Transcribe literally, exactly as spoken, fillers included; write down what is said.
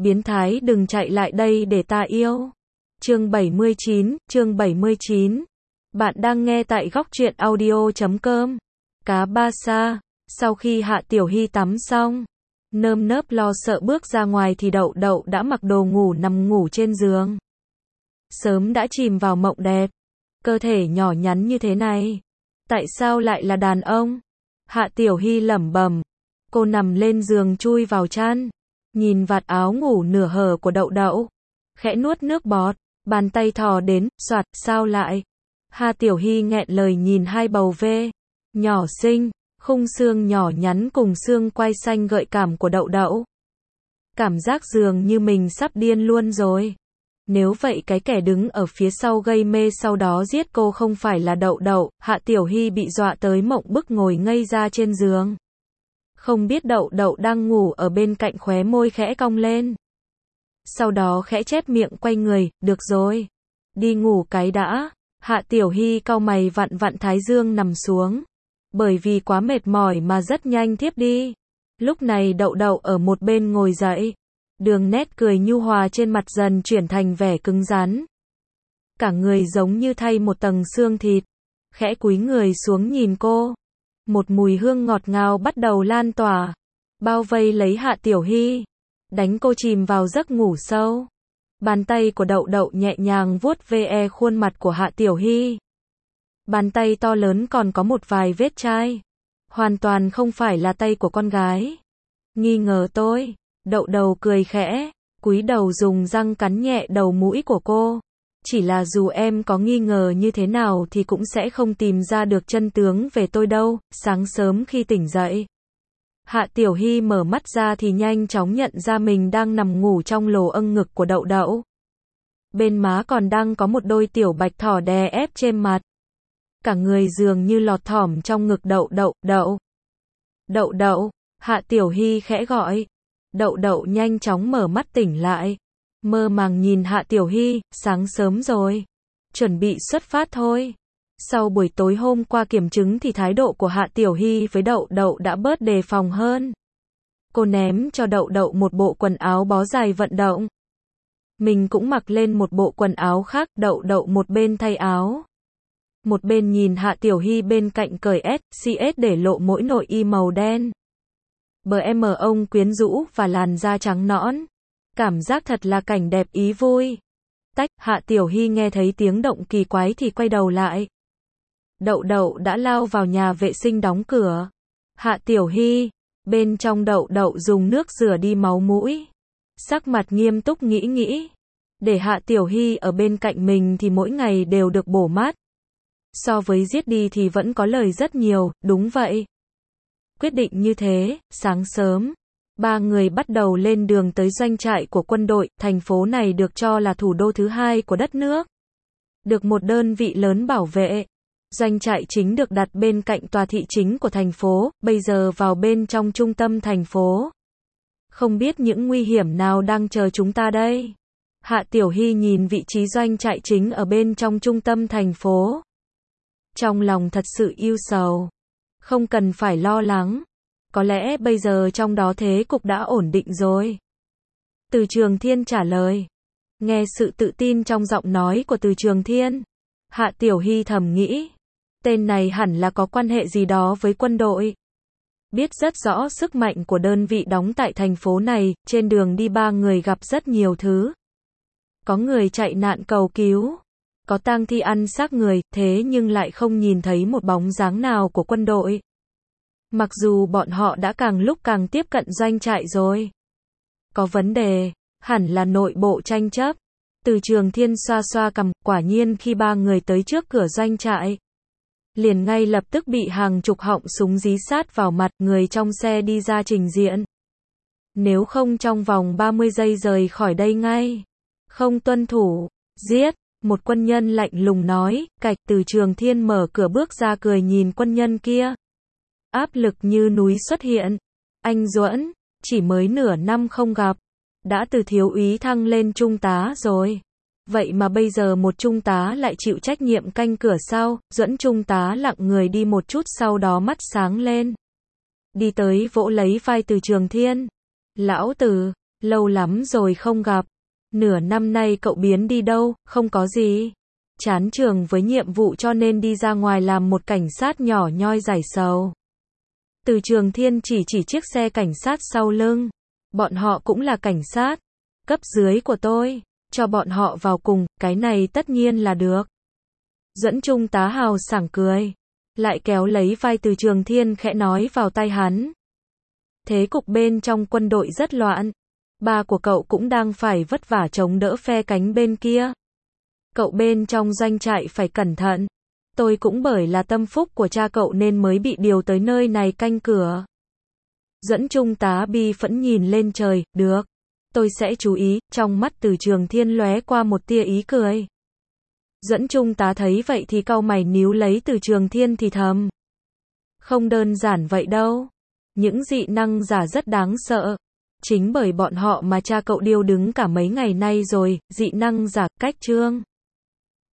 Biến thái đừng chạy lại đây để ta yêu. Chương bảy mươi chín, chương bảy mươi chín. Bạn đang nghe tại góc truyện audio chấm com. Cá ba sa. Sau khi Hạ Tiểu Hy tắm xong, nơm nớp lo sợ bước ra ngoài thì Đậu Đậu đã mặc đồ ngủ nằm ngủ trên giường. Sớm đã chìm vào mộng đẹp. Cơ thể nhỏ nhắn như thế này, tại sao lại là đàn ông? Hạ Tiểu Hy lẩm bẩm. Cô nằm lên giường chui vào chăn, nhìn vạt áo ngủ nửa hở của Đậu Đậu, khẽ nuốt nước bọt, bàn tay thò đến, soạt, sao lại? Hạ Tiểu Hy nghẹn lời nhìn hai bầu vê nhỏ xinh, khung xương nhỏ nhắn cùng xương quai xanh gợi cảm của Đậu Đậu. Cảm giác dường như mình sắp điên luôn rồi. Nếu vậy cái kẻ đứng ở phía sau gây mê sau đó giết cô không phải là Đậu Đậu. Hạ Tiểu Hy bị dọa tới mộng bức ngồi ngây ra trên giường. Không biết Đậu Đậu đang ngủ ở bên cạnh, khóe môi khẽ cong lên. Sau đó khẽ chép miệng quay người, được rồi. Đi ngủ cái đã. Hạ Tiểu Hy cau mày vặn vặn thái dương nằm xuống. Bởi vì quá mệt mỏi mà rất nhanh thiếp đi. Lúc này Đậu Đậu ở một bên ngồi dậy. Đường nét cười nhu hòa trên mặt dần chuyển thành vẻ cứng rắn. Cả người giống như thay một tầng xương thịt. Khẽ cúi người xuống nhìn cô. Một mùi hương ngọt ngào bắt đầu lan tỏa, bao vây lấy Hạ Tiểu Hy, đánh cô chìm vào giấc ngủ sâu. Bàn tay của Đậu Đậu nhẹ nhàng vuốt ve khuôn mặt của Hạ Tiểu Hy. Bàn tay to lớn còn có một vài vết chai. Hoàn toàn không phải là tay của con gái. Nghi ngờ tôi. Đậu Đậu cười khẽ, cúi đầu dùng răng cắn nhẹ đầu mũi của cô. Chỉ là dù em có nghi ngờ như thế nào thì cũng sẽ không tìm ra được chân tướng về tôi đâu. Sáng sớm khi tỉnh dậy, Hạ Tiểu Hy mở mắt ra thì nhanh chóng nhận ra mình đang nằm ngủ trong lồ âng ngực của Đậu Đậu. Bên má còn đang có một đôi tiểu bạch thỏ đè ép trên mặt. Cả người dường như lọt thỏm trong ngực Đậu Đậu. Đậu Đậu Đậu. Hạ Tiểu Hy khẽ gọi. Đậu Đậu nhanh chóng mở mắt tỉnh lại. Mơ màng nhìn Hạ Tiểu Hy, sáng sớm rồi. Chuẩn bị xuất phát thôi. Sau buổi tối hôm qua kiểm chứng thì thái độ của Hạ Tiểu Hy với Đậu Đậu đã bớt đề phòng hơn. Cô ném cho Đậu Đậu một bộ quần áo bó dài vận động. Mình cũng mặc lên một bộ quần áo khác. Đậu Đậu một bên thay áo, một bên nhìn Hạ Tiểu Hy bên cạnh cởi S, xê ét để lộ mỗi nội y màu đen. Bờ em ông quyến rũ và làn da trắng nõn. Cảm giác thật là cảnh đẹp ý vui. Tách, Hạ Tiểu Hy nghe thấy tiếng động kỳ quái thì quay đầu lại. Đậu Đậu đã lao vào nhà vệ sinh đóng cửa. Hạ Tiểu Hy, bên trong Đậu Đậu dùng nước rửa đi máu mũi. Sắc mặt nghiêm túc nghĩ nghĩ. Để Hạ Tiểu Hy ở bên cạnh mình thì mỗi ngày đều được bổ mát. So với giết đi thì vẫn có lời rất nhiều, đúng vậy. Quyết định như thế, sáng sớm, ba người bắt đầu lên đường tới doanh trại của quân đội. Thành phố này được cho là thủ đô thứ hai của đất nước. Được một đơn vị lớn bảo vệ. Doanh trại chính được đặt bên cạnh tòa thị chính của thành phố, bây giờ vào bên trong trung tâm thành phố. Không biết những nguy hiểm nào đang chờ chúng ta đây? Hạ Tiểu Hy nhìn vị trí doanh trại chính ở bên trong trung tâm thành phố. Trong lòng thật sự ưu sầu. Không cần phải lo lắng. Có lẽ bây giờ trong đó thế cục đã ổn định rồi. Từ Trường Thiên trả lời. Nghe sự tự tin trong giọng nói của Từ Trường Thiên, Hạ Tiểu Hy thầm nghĩ. Tên này hẳn là có quan hệ gì đó với quân đội. Biết rất rõ sức mạnh của đơn vị đóng tại thành phố này. Trên đường đi ba người gặp rất nhiều thứ. Có người chạy nạn cầu cứu. Có tang thi ăn xác người. Thế nhưng lại không nhìn thấy một bóng dáng nào của quân đội. Mặc dù bọn họ đã càng lúc càng tiếp cận doanh trại rồi. Có vấn đề, hẳn là nội bộ tranh chấp. Từ Trường Thiên xoa xoa cằm, quả nhiên khi ba người tới trước cửa doanh trại, liền ngay lập tức bị hàng chục họng súng dí sát vào mặt. Người trong xe đi ra trình diện. Nếu không trong vòng ba mươi giây rời khỏi đây ngay. Không tuân thủ, giết. Một quân nhân lạnh lùng nói. Cạch. Từ Trường Thiên mở cửa bước ra cười nhìn quân nhân kia. Áp lực như núi xuất hiện. Anh Duẫn, chỉ mới nửa năm không gặp, đã từ thiếu úy thăng lên trung tá rồi. Vậy mà bây giờ một trung tá lại chịu trách nhiệm canh cửa sao? Duẫn trung tá lặng người đi một chút sau đó mắt sáng lên. Đi tới vỗ lấy vai Từ Trường Thiên. Lão Từ, Lâu lắm rồi không gặp. Nửa năm nay cậu biến đi đâu, không có gì. Chán trường với nhiệm vụ cho nên đi ra ngoài làm một cảnh sát nhỏ nhoi giải sầu. Từ Trường Thiên chỉ chỉ chiếc xe cảnh sát sau lưng. Bọn họ cũng là cảnh sát. Cấp dưới của tôi. Cho bọn họ vào cùng, cái này tất nhiên là được. Dẫn Trung tá hào sảng cười. Lại kéo lấy vai Từ Trường Thiên khẽ nói vào tai hắn. Thế cục bên trong quân đội rất loạn. Ba của cậu cũng đang phải vất vả chống đỡ phe cánh bên kia. Cậu bên trong doanh trại phải cẩn thận. Tôi cũng bởi là tâm phúc của cha cậu nên mới bị điều tới nơi này canh cửa. Dẫn Trung tá bi phẫn nhìn lên trời, được. Tôi sẽ chú ý, trong mắt Từ Trường Thiên lóe qua một tia ý cười. Dẫn Trung tá thấy vậy thì cau mày níu lấy Từ Trường Thiên thì thầm. Không đơn giản vậy đâu. Những dị năng giả rất đáng sợ. Chính bởi bọn họ mà cha cậu điêu đứng cả mấy ngày nay rồi, dị năng giả, cách trương.